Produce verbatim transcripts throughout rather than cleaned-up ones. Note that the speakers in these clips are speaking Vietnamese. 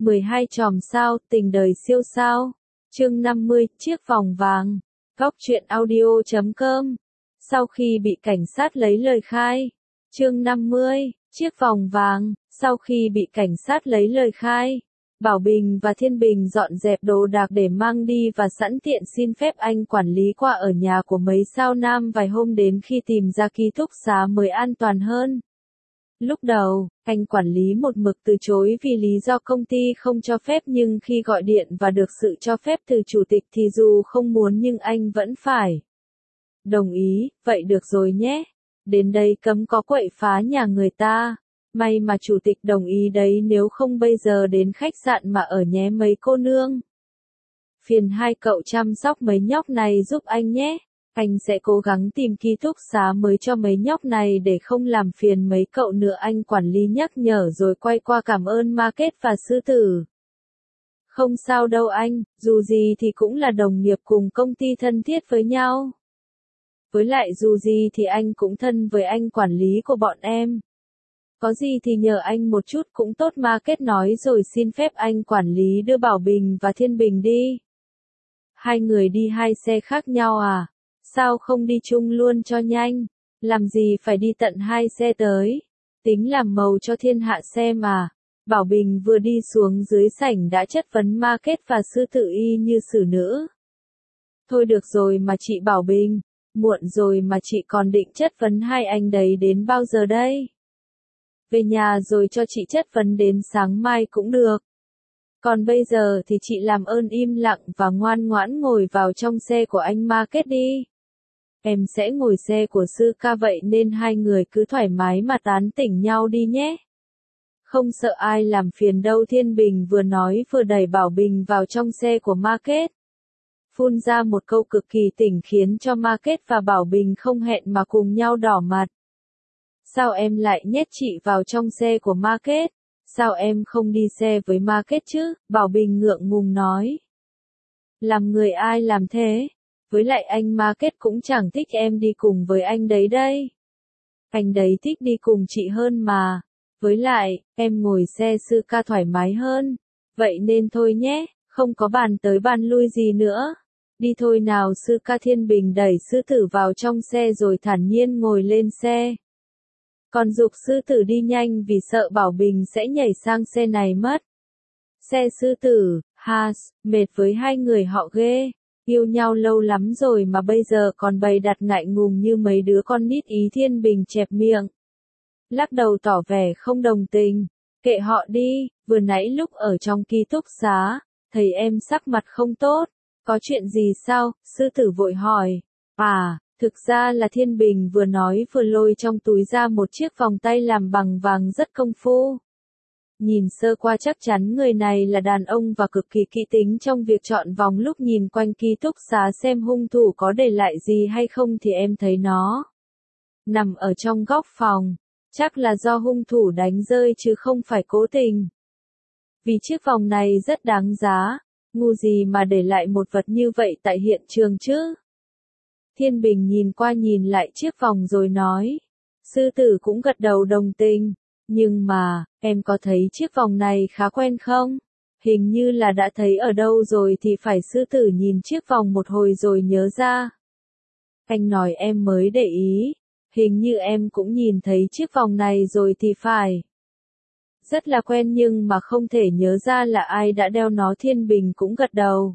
mười hai chòm sao, tình đời siêu sao. Chương năm mươi, chiếc vòng vàng. Góc truyện audio chấm com. Sau khi bị cảnh sát lấy lời khai. Chương năm mươi, chiếc vòng vàng. Sau khi bị cảnh sát lấy lời khai, Bảo Bình và Thiên Bình dọn dẹp đồ đạc để mang đi và sẵn tiện xin phép anh quản lý qua ở nhà của mấy sao nam vài hôm đến khi tìm ra ký túc xá mới an toàn hơn. Lúc đầu, anh quản lý một mực từ chối vì lý do công ty không cho phép, nhưng khi gọi điện và được sự cho phép từ chủ tịch thì dù không muốn nhưng anh vẫn phải đồng ý. Vậy được rồi nhé. Đến đây cấm có quậy phá nhà người ta. May mà chủ tịch đồng ý đấy, nếu không bây giờ đến khách sạn mà ở nhé mấy cô nương. Phiền hai cậu chăm sóc mấy nhóc này giúp anh nhé. Anh sẽ cố gắng tìm ký túc xá mới cho mấy nhóc này để không làm phiền mấy cậu nữa, anh quản lý nhắc nhở rồi quay qua cảm ơn Market và Sư Tử. Không sao đâu anh, dù gì thì cũng là đồng nghiệp cùng công ty thân thiết với nhau. Với lại dù gì thì anh cũng thân với anh quản lý của bọn em. Có gì thì nhờ anh một chút cũng tốt, Market nói rồi xin phép anh quản lý đưa Bảo Bình và Thiên Bình đi. Hai người đi hai xe khác nhau à? Sao không đi chung luôn cho nhanh? Làm gì phải đi tận hai xe tới? Tính làm màu cho thiên hạ xem à? Bảo Bình vừa đi xuống dưới sảnh đã chất vấn Market và Sư Tử y như xử nữ. Thôi được rồi mà chị Bảo Bình, muộn rồi mà chị còn định chất vấn hai anh đấy đến bao giờ đây? Về nhà rồi cho chị chất vấn đến sáng mai cũng được. Còn bây giờ thì chị làm ơn im lặng và ngoan ngoãn ngồi vào trong xe của anh Market đi. Em sẽ ngồi xe của Sư Ca, vậy nên hai người cứ thoải mái mà tán tỉnh nhau đi nhé. Không sợ ai làm phiền đâu, Thiên Bình vừa nói vừa đẩy Bảo Bình vào trong xe của Market. Phun ra một câu cực kỳ tỉnh khiến cho Market và Bảo Bình không hẹn mà cùng nhau đỏ mặt. Sao em lại nhét chị vào trong xe của Market? Sao em không đi xe với Market chứ? Bảo Bình ngượng ngùng nói. Làm người ai làm thế? Với lại anh Market cũng chẳng thích em đi cùng với anh đấy đây. Anh đấy thích đi cùng chị hơn mà. Với lại, em ngồi xe Sư Ca thoải mái hơn. Vậy nên thôi nhé, không có bàn tới bàn lui gì nữa. Đi thôi nào Sư Ca. Thiên Bình đẩy Sư Tử vào trong xe rồi thản nhiên ngồi lên xe. Còn giục Sư Tử đi nhanh vì sợ Bảo Bình sẽ nhảy sang xe này mất. Xe Sư Tử, ha, mệt với hai người họ ghê. Yêu nhau lâu lắm rồi mà bây giờ còn bày đặt ngại ngùng như mấy đứa con nít ý. Thiên Bình chẹp miệng, lắc đầu tỏ vẻ không đồng tình. Kệ họ đi, vừa nãy lúc ở trong ký túc xá, thấy em sắc mặt không tốt. Có chuyện gì sao? Sư Tử vội hỏi. À, thực ra là Thiên Bình vừa nói vừa lôi trong túi ra một chiếc vòng tay làm bằng vàng rất công phu. Nhìn sơ qua chắc chắn người này là đàn ông và cực kỳ kỹ tính trong việc chọn vòng. Lúc nhìn quanh ký túc xá xem hung thủ có để lại gì hay không thì em thấy nó nằm ở trong góc phòng. Chắc là do hung thủ đánh rơi chứ không phải cố tình. Vì chiếc vòng này rất đáng giá, ngu gì mà để lại một vật như vậy tại hiện trường chứ? Thiên Bình nhìn qua nhìn lại chiếc vòng rồi nói. Sư Tử cũng gật đầu đồng tình. Nhưng mà, em có thấy chiếc vòng này khá quen không? Hình như là đã thấy ở đâu rồi thì phải. Sư Tử nhìn chiếc vòng một hồi rồi nhớ ra. Anh nói em mới để ý. Hình như em cũng nhìn thấy chiếc vòng này rồi thì phải. Rất là quen nhưng mà không thể nhớ ra là ai đã đeo nó. Thiên Bình cũng gật đầu.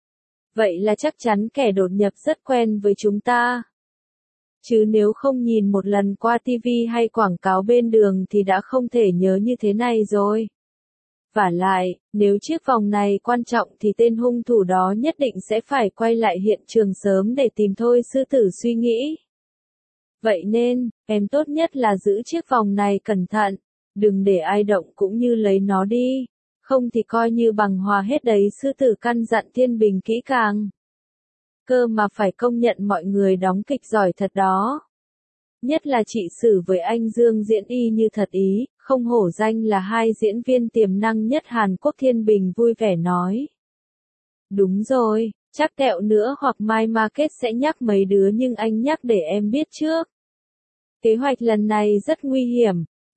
Vậy là chắc chắn kẻ đột nhập rất quen với chúng ta. Chứ nếu không nhìn một lần qua ti vi hay quảng cáo bên đường thì đã không thể nhớ như thế này rồi. Vả lại, nếu chiếc vòng này quan trọng thì tên hung thủ đó nhất định sẽ phải quay lại hiện trường sớm để tìm thôi. Sư Tử suy nghĩ. Vậy nên, em tốt nhất là giữ chiếc vòng này cẩn thận. Đừng để ai động cũng như lấy nó đi. Không thì coi như bằng hòa hết đấy. Sư Tử căn dặn Thiên Bình kỹ càng. Cơ mà phải công nhận mọi người đóng kịch giỏi thật đó. Nhất là chị Sử với anh Dương diễn y như thật ý, không hổ danh là hai diễn viên tiềm năng nhất Hàn Quốc. Thiên Bình vui vẻ nói. Đúng rồi, chắc kẹo nữa hoặc mai Market sẽ nhắc mấy đứa nhưng anh nhắc để em biết trước. Kế hoạch lần này rất nguy hiểm,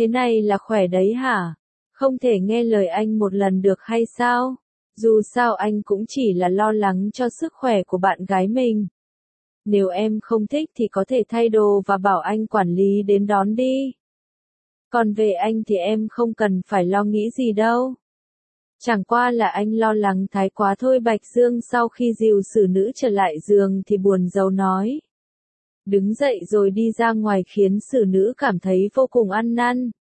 Thế này là khỏe đấy hả? Không thể nghe lời anh một lần được hay sao? Dù sao anh cũng chỉ là lo lắng cho sức khỏe của bạn gái mình. Nếu em không thích thì có thể thay đồ và bảo anh quản lý đến đón đi. Còn về anh thì em không cần phải lo nghĩ gì đâu. Chẳng qua là anh lo lắng thái quá thôi. Bạch Dương sau khi dìu xử nữ trở lại giường thì buồn rầu nói. Đứng dậy rồi đi ra ngoài khiến xử nữ cảm thấy vô cùng ăn năn.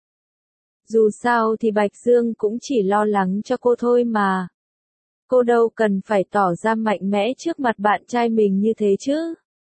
Dù sao thì Bạch Dương cũng chỉ lo lắng cho cô thôi mà. Cô đâu cần phải tỏ ra mạnh mẽ trước mặt bạn trai mình như thế chứ.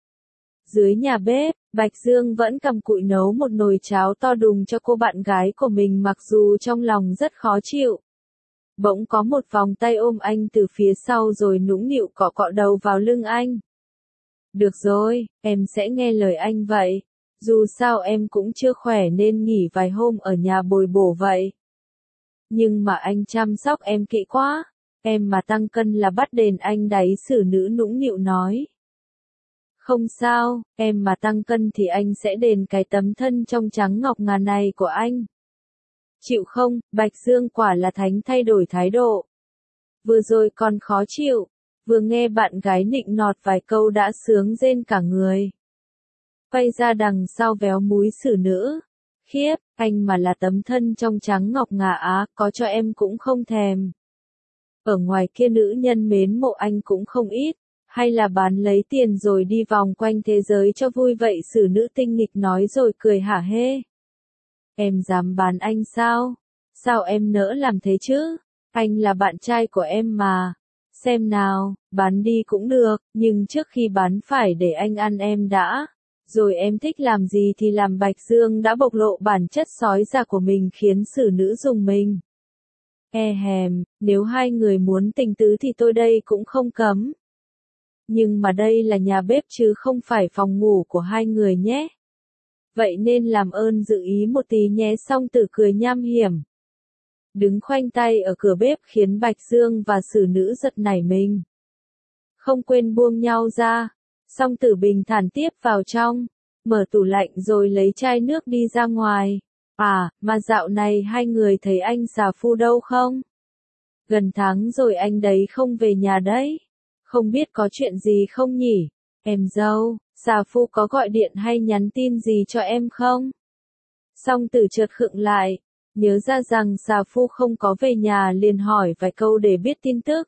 Dưới nhà bếp, Bạch Dương vẫn cầm cụi nấu một nồi cháo to đùng cho cô bạn gái của mình mặc dù trong lòng rất khó chịu. Bỗng có một vòng tay ôm anh từ phía sau rồi nũng nịu cọ cọ đầu vào lưng anh. Được rồi, em sẽ nghe lời anh vậy. Dù sao em cũng chưa khỏe nên nghỉ vài hôm ở nhà bồi bổ vậy. Nhưng mà anh chăm sóc em kỹ quá. Em mà tăng cân là bắt đền anh đấy, xử nữ nũng nịu nói. Không sao, em mà tăng cân thì anh sẽ đền cái tấm thân trong trắng ngọc ngà này của anh. Chịu không? Bạch Dương quả là thánh thay đổi thái độ. Vừa rồi còn khó chịu, vừa nghe bạn gái nịnh nọt vài câu đã sướng rên cả người. Quay ra đằng sau véo múi xử nữ. Khiếp, anh mà là tấm thân trong trắng ngọc ngà á, có cho em cũng không thèm. Ở ngoài kia nữ nhân mến mộ anh cũng không ít, hay là bán lấy tiền rồi đi vòng quanh thế giới cho vui vậy, xử nữ tinh nghịch nói rồi cười hả hê. Em dám bán anh sao? Sao em nỡ làm thế chứ? Anh là bạn trai của em mà. Xem nào, bán đi cũng được, nhưng trước khi bán phải để anh ăn em đã. Rồi em thích làm gì thì làm. Bạch Dương đã bộc lộ bản chất sói già của mình khiến xử nữ rùng mình. E hèm, nếu hai người muốn tình tứ thì tôi đây cũng không cấm. Nhưng mà đây là nhà bếp chứ không phải phòng ngủ của hai người nhé. Vậy nên làm ơn giữ ý một tí nhé. Song Tử cười nham hiểm. Đứng khoanh tay ở cửa bếp khiến Bạch Dương và xử nữ giật nảy mình. Không quên buông nhau ra. Song Tử bình thản tiếp vào trong, mở tủ lạnh rồi lấy chai nước đi ra ngoài. À, mà dạo này hai người thấy anh xà phu đâu không? Gần tháng rồi anh đấy không về nhà đấy. Không biết có chuyện gì không nhỉ? Em dâu, xà phu có gọi điện hay nhắn tin gì cho em không? Song Tử chợt khựng lại, nhớ ra rằng xà phu không có về nhà liền hỏi vài câu để biết tin tức.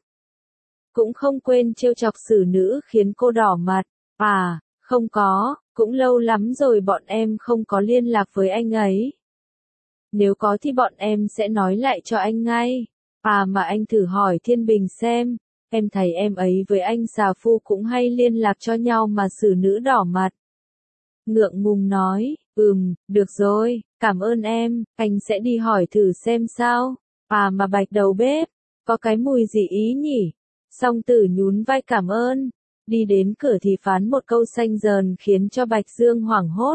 Cũng không quên trêu chọc xử nữ khiến cô đỏ mặt. À, không có, cũng lâu lắm rồi bọn em không có liên lạc với anh ấy. Nếu có thì bọn em sẽ nói lại cho anh ngay. À mà anh thử hỏi Thiên Bình xem, em thấy em ấy với anh xà phu cũng hay liên lạc cho nhau mà. Xử nữ đỏ mặt. Ngượng ngùng nói, ừm, được rồi, cảm ơn em, anh sẽ đi hỏi thử xem sao. À mà Bạch đầu bếp, có cái mùi gì ý nhỉ? Song Tử nhún vai cảm ơn. Đi đến cửa thì phán một câu xanh dờn khiến cho Bạch Dương hoảng hốt.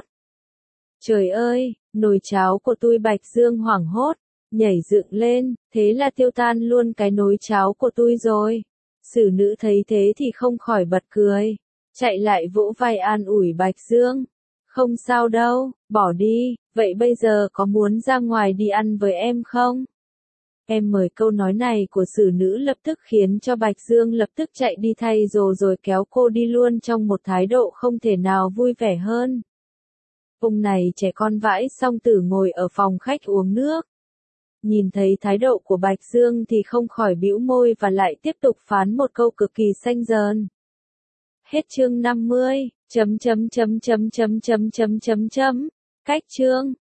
Trời ơi, nồi cháo của tôi! Bạch Dương hoảng hốt, nhảy dựng lên, thế là tiêu tan luôn cái nồi cháo của tôi rồi. Xử nữ thấy thế thì không khỏi bật cười, chạy lại vỗ vai an ủi Bạch Dương. Không sao đâu, bỏ đi, vậy bây giờ có muốn ra ngoài đi ăn với em không? Em mời. Câu nói này của xử nữ lập tức khiến cho Bạch Dương lập tức chạy đi thay đồ rồi kéo cô đi luôn trong một thái độ không thể nào vui vẻ hơn. Ông này trẻ con vãi. Song Tử ngồi ở phòng khách uống nước. Nhìn thấy thái độ của Bạch Dương thì không khỏi bĩu môi và lại tiếp tục phán một câu cực kỳ xanh dờn. Hết chương năm mươi, chấm chấm chấm chấm chấm chấm chấm chấm chấm, cách chương.